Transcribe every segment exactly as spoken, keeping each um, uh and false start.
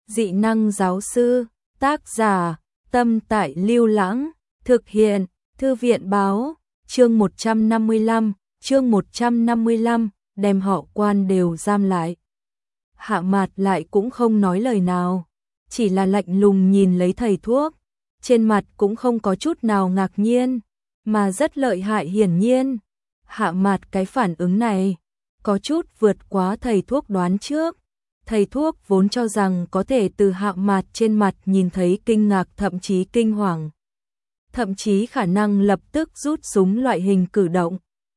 Dị năng giáo sư, tác giả, Tâm Tại Lưu Lãng, thực hiện, Thư viện báo, chương một trăm năm mươi lăm, chương một trăm năm mươi lăm, đem họ Quan đều giam lại. Hạ Mạt lại cũng không nói lời nào, chỉ là lạnh lùng nhìn lấy thầy thuốc, trên mặt cũng không có chút nào ngạc nhiên, mà rất lợi hại hiển nhiên. Hạ Mạt cái phản ứng này, có chút vượt quá thầy thuốc đoán trước. Thầy thuốc vốn cho rằng có thể từ Hạ Mạt trên mặt nhìn thấy kinh ngạc thậm chí kinh hoàng. Thậm chí khả năng lập tức rút súng loại hình cử động.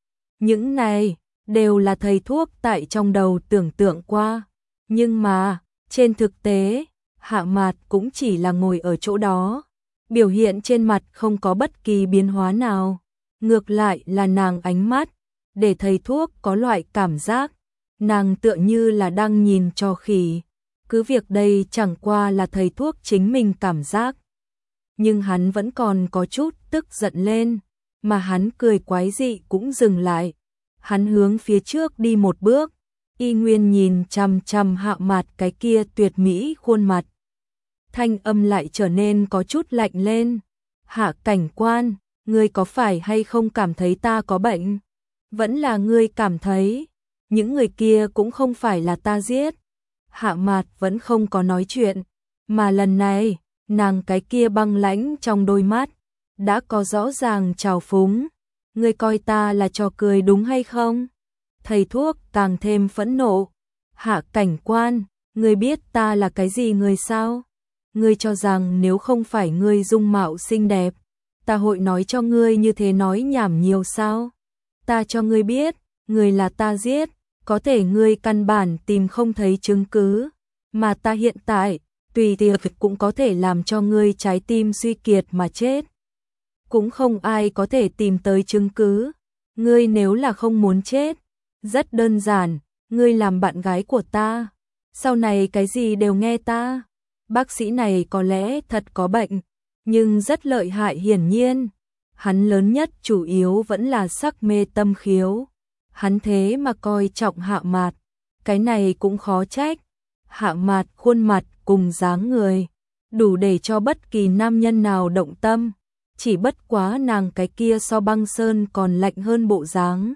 Những này, đều là thầy thuốc tại trong đầu tưởng tượng qua. Nhưng mà, trên thực tế, Hạ Mạt cũng chỉ là ngồi ở chỗ đó. Biểu hiện trên mặt không có bất kỳ biến hóa nào. Ngược lại là nàng ánh mắt, để thầy thuốc có loại cảm giác. Nàng tựa như là đang nhìn cho khỉ. Cứ việc đây chẳng qua là thầy thuốc chính mình cảm giác. Nhưng hắn vẫn còn có chút tức giận lên. Mà hắn cười quái dị cũng dừng lại. Hắn hướng phía trước đi một bước. Y nguyên nhìn chằm chằm Hạ Mạt cái kia tuyệt mỹ khuôn mặt. Thanh âm lại trở nên có chút lạnh lên. Hạ cảnh quan, ngươi có phải hay không cảm thấy ta có bệnh? Vẫn là ngươi cảm thấy những người kia cũng không phải là ta giết. Hạ Mạt vẫn không có nói chuyện, mà lần này, nàng cái kia băng lãnh trong đôi mắt, đã có rõ ràng trào phúng. Ngươi coi ta là trò cười đúng hay không? Thầy thuốc càng thêm phẫn nộ. Hạ cảnh quan, ngươi biết ta là cái gì người sao? Ngươi cho rằng nếu không phải ngươi dung mạo xinh đẹp, ta hội nói cho ngươi như thế nói nhảm nhiều sao? Ta cho ngươi biết, ngươi là ta giết, có thể ngươi căn bản tìm không thấy chứng cứ, mà ta hiện tại, tùy tiệc cũng có thể làm cho ngươi trái tim suy kiệt mà chết. Cũng không ai có thể tìm tới chứng cứ. Ngươi nếu là không muốn chết, rất đơn giản, ngươi làm bạn gái của ta, sau này cái gì đều nghe ta. Bác sĩ này có lẽ thật có bệnh, nhưng rất lợi hại hiển nhiên. Hắn lớn nhất chủ yếu vẫn là sắc mê tâm khiếu. Hắn thế mà coi trọng Hạ Mạt, cái này cũng khó trách. Hạ Mạt khuôn mặt cùng dáng người, đủ để cho bất kỳ nam nhân nào động tâm. Chỉ bất quá nàng cái kia so băng sơn còn lạnh hơn bộ dáng,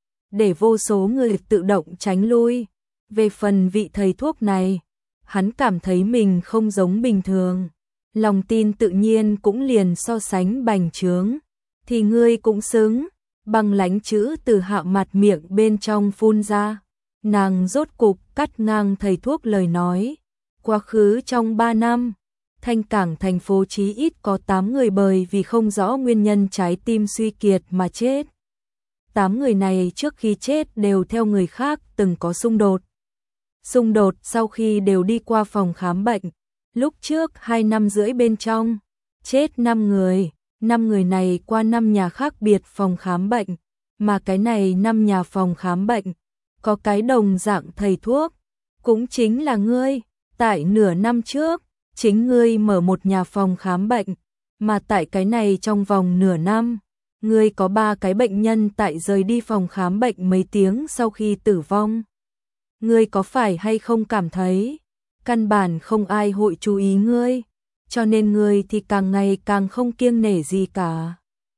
để vô số người tự động tránh lui. Về phần vị thầy thuốc này, hắn cảm thấy mình không giống bình thường, lòng tin tự nhiên cũng liền so sánh bành trướng. Thì ngươi cũng xứng. Băng lãnh chữ từ Hạ Mạt miệng bên trong phun ra. Nàng rốt cục cắt ngang thầy thuốc lời nói. Quá khứ trong ba năm, Thanh Cảng thành phố chí ít có tám người bởi vì không rõ nguyên nhân trái tim suy kiệt mà chết. tám người này trước khi chết đều theo người khác từng có xung đột. Xung đột sau khi đều đi qua phòng khám bệnh. Lúc trước hai năm rưỡi bên trong, chết năm người. Năm người này qua năm nhà khác biệt phòng khám bệnh, mà cái này năm nhà phòng khám bệnh, có cái đồng dạng thầy thuốc, cũng chính là ngươi. Tại nửa năm trước, chính ngươi mở một nhà phòng khám bệnh, mà tại cái này trong vòng nửa năm, ngươi có ba cái bệnh nhân tại rời đi phòng khám bệnh mấy tiếng sau khi tử vong. Ngươi có phải hay không cảm thấy, căn bản không ai hội chú ý ngươi? Cho nên ngươi thì càng ngày càng không kiêng nể gì cả.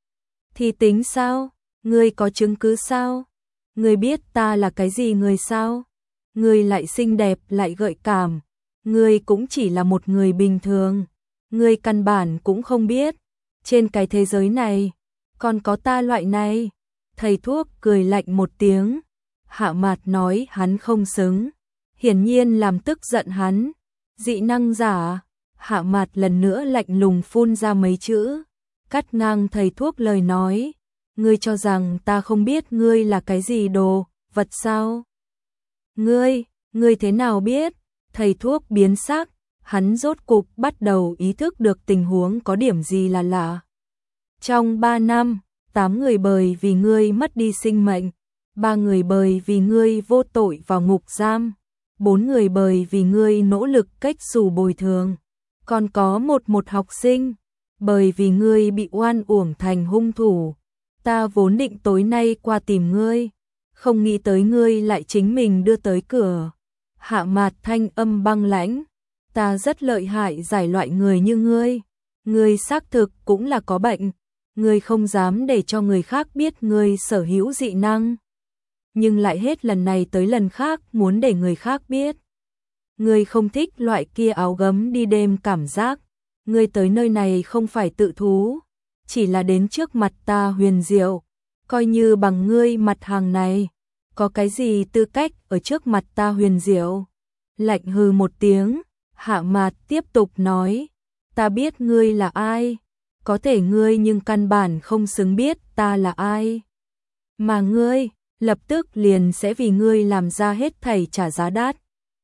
Thì tính sao? Ngươi có chứng cứ sao? Ngươi biết ta là cái gì người sao? Ngươi lại xinh đẹp lại gợi cảm. Ngươi cũng chỉ là một người bình thường. Ngươi căn bản cũng không biết. Trên cái thế giới này, còn có ta loại này. Thầy thuốc cười lạnh một tiếng. Hạ Mạt nói hắn không xứng. Hiển nhiên làm tức giận hắn. Dị năng giả. Hạ Mạt lần nữa lạnh lùng phun ra mấy chữ, cắt ngang thầy thuốc lời nói. Ngươi cho rằng ta không biết ngươi là cái gì đồ vật sao? Ngươi, ngươi thế nào biết? Thầy thuốc biến sắc, hắn rốt cục bắt đầu ý thức được tình huống có điểm gì là lạ. Trong ba năm, tám người bởi vì ngươi mất đi sinh mệnh, ba người bởi vì ngươi vô tội vào ngục giam, bốn người bởi vì ngươi nỗ lực cách xù bồi thường. Còn có một một học sinh, bởi vì ngươi bị oan uổng thành hung thủ. Ta vốn định tối nay qua tìm ngươi, không nghĩ tới ngươi lại chính mình đưa tới cửa. Hạ Mạt thanh âm băng lãnh, ta rất lợi hại giải loại người như ngươi. Ngươi xác thực cũng là có bệnh, ngươi không dám để cho người khác biết ngươi sở hữu dị năng, nhưng lại hết lần này tới lần khác muốn để người khác biết. Ngươi không thích loại kia áo gấm đi đêm cảm giác, ngươi tới nơi này không phải tự thú, chỉ là đến trước mặt ta huyền diệu, coi như bằng ngươi mặt hàng này, có cái gì tư cách ở trước mặt ta huyền diệu. Lạnh hừ một tiếng, Hạ Mạt tiếp tục nói, ta biết ngươi là ai, có thể ngươi nhưng căn bản không xứng biết ta là ai. Mà ngươi, lập tức liền sẽ vì ngươi làm ra hết thảy trả giá đắt.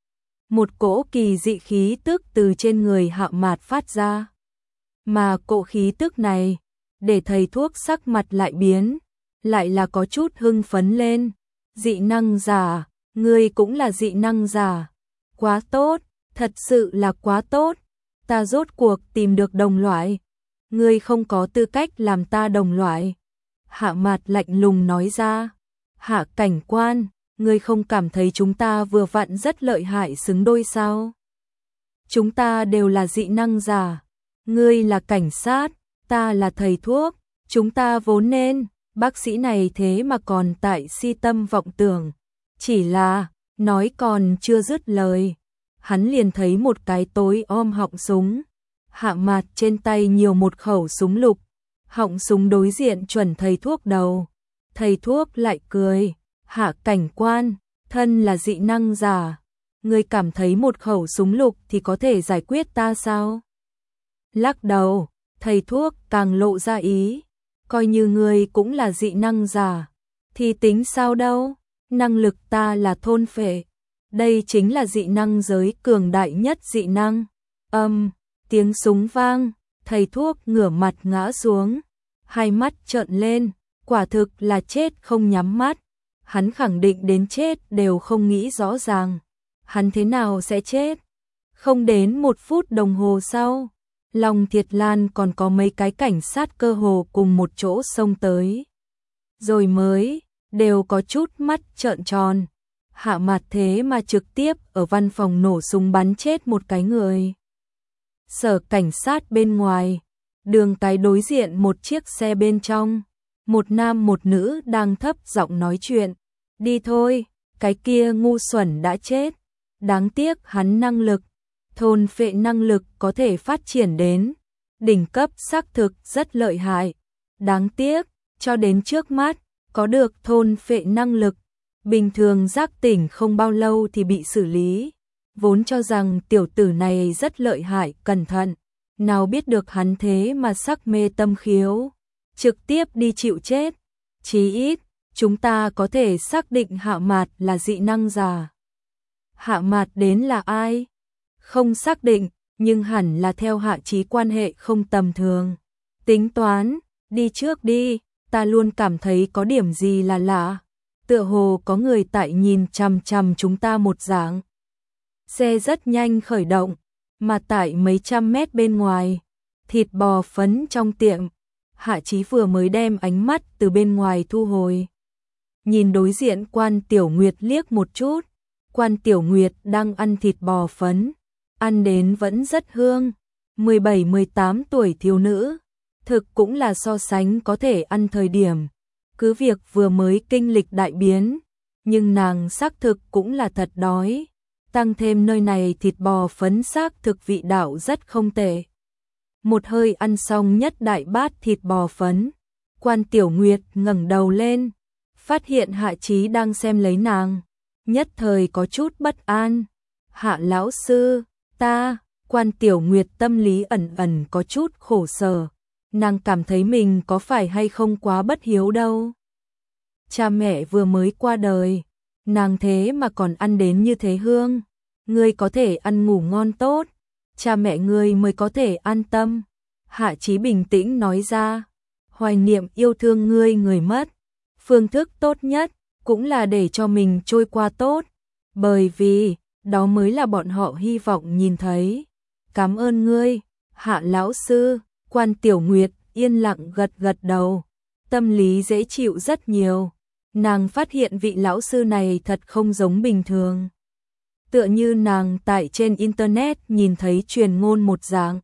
Một cỗ kỳ dị khí tức từ trên người Hạ Mạt phát ra. Mà cỗ khí tức này, để thầy thuốc sắc mặt lại biến, lại là có chút hưng phấn lên. Dị năng giả, ngươi cũng là dị năng giả. Quá tốt, thật sự là quá tốt. Ta rốt cuộc tìm được đồng loại. Ngươi không có tư cách làm ta đồng loại. Hạ Mạt lạnh lùng nói ra. Hạ cảnh quan, ngươi không cảm thấy chúng ta vừa vặn rất lợi hại xứng đôi sao? Chúng ta đều là dị năng giả. Ngươi là cảnh sát, ta là thầy thuốc. Chúng ta vốn nên, bác sĩ này thế mà còn tại si tâm vọng tưởng. Chỉ là, nói còn chưa dứt lời. Hắn liền thấy một cái tối om họng súng. Hạ Mạt trên tay nhiều một khẩu súng lục. Họng súng đối diện chuẩn thầy thuốc đầu. Thầy thuốc lại cười. Hạ cảnh quan, thân là dị năng giả. Ngươi cảm thấy một khẩu súng lục thì có thể giải quyết ta sao? Lắc đầu, thầy thuốc càng lộ ra ý. Coi như ngươi cũng là dị năng giả. Thì tính sao đâu? Năng lực ta là thôn phệ. Đây chính là dị năng giới cường đại nhất dị năng. Âm, um, tiếng súng vang, thầy thuốc ngửa mặt ngã xuống, hai mắt trợn lên, quả thực là chết không nhắm mắt. Hắn khẳng định đến chết đều không nghĩ rõ ràng. Hắn thế nào sẽ chết? Không đến một phút đồng hồ sau, Long Thiệt Lan còn có mấy cái cảnh sát cơ hồ cùng một chỗ xông tới. Rồi mới, đều có chút mắt trợn tròn. Hạ Mạt thế mà trực tiếp ở văn phòng nổ súng bắn chết một cái người. Sở cảnh sát bên ngoài, đường cái đối diện một chiếc xe bên trong, một nam một nữ đang thấp giọng nói chuyện. Đi thôi, cái kia ngu xuẩn đã chết. Đáng tiếc hắn năng lực, thôn phệ năng lực có thể phát triển đến đỉnh cấp xác thực rất lợi hại. Đáng tiếc, cho đến trước mắt, có được thôn phệ năng lực. Bình thường giác tỉnh không bao lâu thì bị xử lý. Vốn cho rằng tiểu tử này rất lợi hại, cẩn thận. Nào biết được hắn thế mà sắc mê tâm khiếu. Trực tiếp đi chịu chết. Chí ít, chúng ta có thể xác định Hạ Mạt là dị năng giả. Hạ Mạt đến là ai? Không xác định, nhưng hẳn là theo Hạ Chí quan hệ không tầm thường. Tính toán, đi trước đi, ta luôn cảm thấy có điểm gì là lạ. Tựa hồ có người tại nhìn chằm chằm chúng ta một dạng. Xe rất nhanh khởi động, mà tại mấy trăm mét bên ngoài, thịt bò phấn trong tiệm, Hạ Chí vừa mới đem ánh mắt từ bên ngoài thu hồi. Nhìn đối diện Quan Tiểu Nguyệt liếc một chút, Quan Tiểu Nguyệt đang ăn thịt bò phấn, ăn đến vẫn rất hương, mười bảy mười tám tuổi thiếu nữ, thực cũng là so sánh có thể ăn thời điểm. Cứ việc vừa mới kinh lịch đại biến, nhưng nàng xác thực cũng là thật đói. Tăng thêm nơi này thịt bò phấn xác thực vị đạo rất không tệ. Một hơi ăn xong nhất đại bát thịt bò phấn, Quan Tiểu Nguyệt ngẩng đầu lên, phát hiện Hạ Chí đang xem lấy nàng, nhất thời có chút bất an. Hạ lão sư, ta, Quan Tiểu Nguyệt tâm lý ẩn ẩn có chút khổ sở. Nàng cảm thấy mình có phải hay không quá bất hiếu đâu. Cha mẹ vừa mới qua đời, nàng thế mà còn ăn đến như thế hương. Ngươi có thể ăn ngủ ngon tốt, cha mẹ ngươi mới có thể an tâm. Hạ Chí bình tĩnh nói ra, hoài niệm yêu thương ngươi người mất. Phương thức tốt nhất cũng là để cho mình trôi qua tốt, bởi vì đó mới là bọn họ hy vọng nhìn thấy. Cảm ơn ngươi, Hạ lão sư. Quan Tiểu Nguyệt yên lặng gật gật đầu, tâm lý dễ chịu rất nhiều. Nàng phát hiện vị lão sư này thật không giống bình thường. tựa như nàng tại trên internet nhìn thấy truyền ngôn một dạng.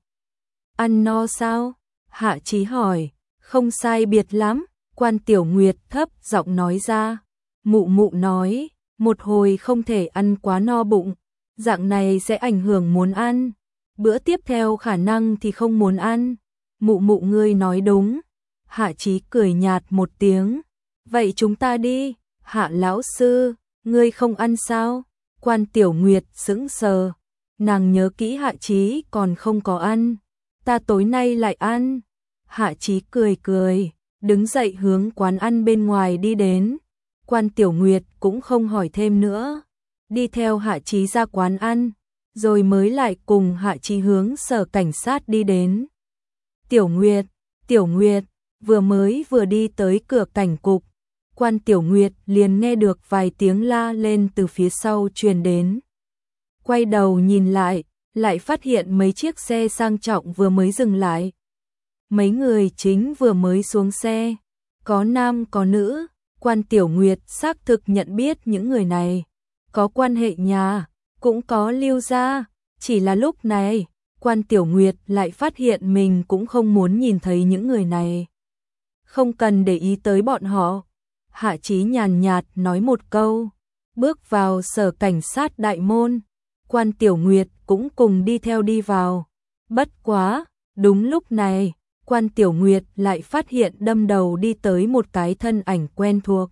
Ăn no sao? Hạ Chí hỏi. Không sai biệt lắm, Quan Tiểu Nguyệt thấp giọng nói ra. Mụ mụ nói, một hồi không thể ăn quá no bụng, dạng này sẽ ảnh hưởng muốn ăn. Bữa tiếp theo khả năng thì không muốn ăn. Mụ mụ ngươi nói đúng. Hạ Chí cười nhạt một tiếng. Vậy chúng ta đi. Hạ lão sư, ngươi không ăn sao? Quan Tiểu Nguyệt sững sờ. Nàng nhớ kỹ Hạ Chí còn không có ăn. Ta tối nay lại ăn. Hạ Chí cười cười, đứng dậy hướng quán ăn bên ngoài đi đến. Quan Tiểu Nguyệt cũng không hỏi thêm nữa, đi theo Hạ Chí ra quán ăn, rồi mới lại cùng Hạ Chí hướng sở cảnh sát đi đến. Tiểu Nguyệt, Tiểu Nguyệt, vừa mới vừa đi tới cửa cảnh cục, Quan Tiểu Nguyệt liền nghe được vài tiếng la lên từ phía sau truyền đến. Quay đầu nhìn lại, lại phát hiện mấy chiếc xe sang trọng vừa mới dừng lại. Mấy người chính vừa mới xuống xe, có nam có nữ. Quan Tiểu Nguyệt xác thực nhận biết những người này, có quan hệ nhà, cũng có Lưu gia, chỉ là lúc này, Quan Tiểu Nguyệt lại phát hiện mình cũng không muốn nhìn thấy những người này. Không cần để ý tới bọn họ. Hạ Chí nhàn nhạt nói một câu, bước vào sở cảnh sát đại môn. Quan Tiểu Nguyệt cũng cùng đi theo đi vào. Bất quá, đúng lúc này, Quan Tiểu Nguyệt lại phát hiện đâm đầu đi tới một cái thân ảnh quen thuộc.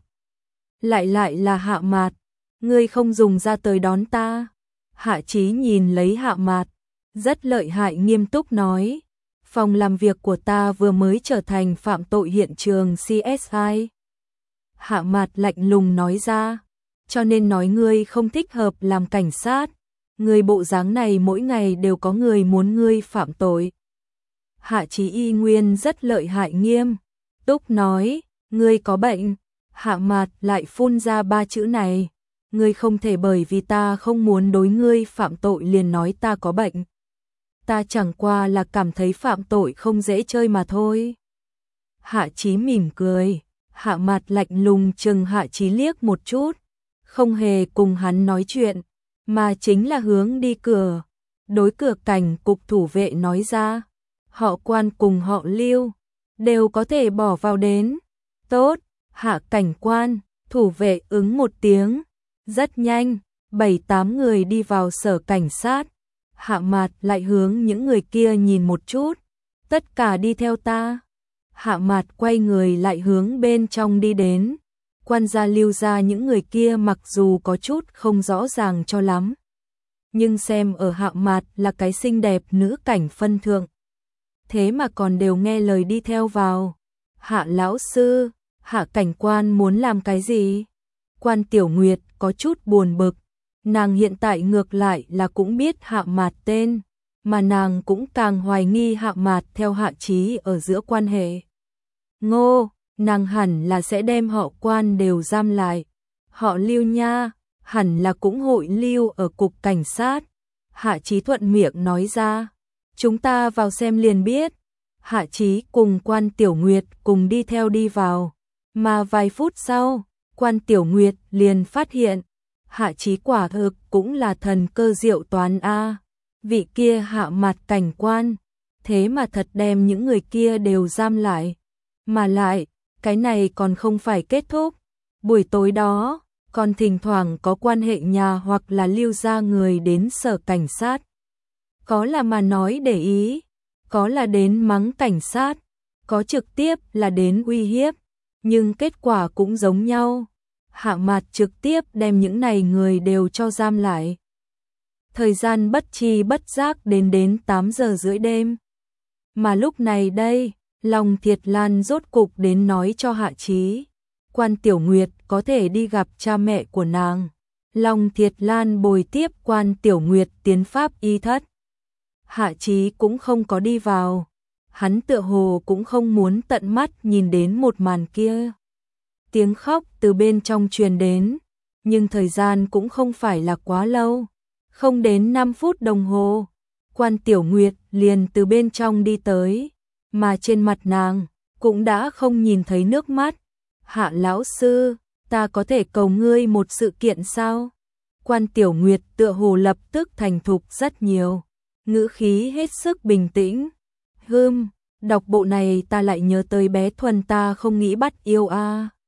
Lại lại là Hạ Mạt, ngươi không dùng ra tới đón ta. Hạ Chí nhìn lấy Hạ Mạt, rất lợi hại nghiêm túc nói, phòng làm việc của ta vừa mới trở thành phạm tội hiện trường xê ét i. Hạ Mạt lạnh lùng nói ra, cho nên nói ngươi không thích hợp làm cảnh sát, ngươi bộ dáng này mỗi ngày đều có người muốn ngươi phạm tội. Hạ Chí y nguyên rất lợi hại nghiêm túc nói, ngươi có bệnh. Hạ Mạt lại phun ra ba chữ này, ngươi không thể bởi vì ta không muốn đối ngươi phạm tội liền nói ta có bệnh. Ta chẳng qua là cảm thấy phạm tội không dễ chơi mà thôi. Hạ Chí mỉm cười, Hạ Mạt lạnh lùng chừng Hạ Chí liếc một chút, không hề cùng hắn nói chuyện, mà chính là hướng đi cửa. Đối cửa cảnh cục thủ vệ nói ra, họ Quan cùng họ Lưu đều có thể bỏ vào đến. Tốt. Hạ cảnh quan, thủ vệ ứng một tiếng. Rất nhanh, bảy tám người đi vào sở cảnh sát. Hạ Mạt lại hướng những người kia nhìn một chút. Tất cả đi theo ta. Hạ Mạt quay người lại hướng bên trong đi đến. Quan gia Lưu gia những người kia mặc dù có chút không rõ ràng cho lắm, nhưng xem ở Hạ Mạt là cái xinh đẹp nữ cảnh phân thượng, thế mà còn đều nghe lời đi theo vào. Hạ lão sư, Hạ cảnh quan muốn làm cái gì? Quan Tiểu Nguyệt có chút buồn bực, nàng hiện tại ngược lại là cũng biết Hạ Mạt tên, mà nàng cũng càng hoài nghi Hạ Mạt theo Hạ Chí ở giữa quan hệ. Ngô, nàng hẳn là sẽ đem họ Quan đều giam lại. Họ Lưu nha, hẳn là cũng hội lưu ở cục cảnh sát. Hạ Chí thuận miệng nói ra, chúng ta vào xem liền biết. Hạ Chí cùng Quan Tiểu Nguyệt cùng đi theo đi vào. Mà vài phút sau, Quan Tiểu Nguyệt liền phát hiện, Hạ Chí quả thực cũng là thần cơ diệu toán a. Vị kia Hạ Mạt cảnh quan, thế mà thật đem những người kia đều giam lại. Mà lại, cái này còn không phải kết thúc. Buổi tối đó, còn thỉnh thoảng có quan hệ nhà hoặc là Lưu gia người đến sở cảnh sát. Có là mà nói để ý, có là đến mắng cảnh sát, có trực tiếp là đến uy hiếp. Nhưng kết quả cũng giống nhau. Hạ Mạt trực tiếp đem những này người đều cho giam lại. Thời gian bất chi bất giác đến đến tám giờ rưỡi đêm. Mà lúc này đây, Long Thiệt Lan rốt cục đến nói cho Hạ Chí, Quan Tiểu Nguyệt có thể đi gặp cha mẹ của nàng. Long Thiệt Lan bồi tiếp Quan Tiểu Nguyệt tiến pháp y thất. Hạ Chí cũng không có đi vào. Hắn tựa hồ cũng không muốn tận mắt nhìn đến một màn kia. Tiếng khóc từ bên trong truyền đến, nhưng thời gian cũng không phải là quá lâu. Không đến năm phút đồng hồ, Quan Tiểu Nguyệt liền từ bên trong đi tới, mà trên mặt nàng cũng đã không nhìn thấy nước mắt. Hạ lão sư, ta có thể cầu ngươi một sự kiện sao? Quan Tiểu Nguyệt tựa hồ lập tức thành thục rất nhiều, ngữ khí hết sức bình tĩnh. Hừm, đọc bộ này ta lại nhớ tới bé Thuần ta không nghĩ bắt yêu a.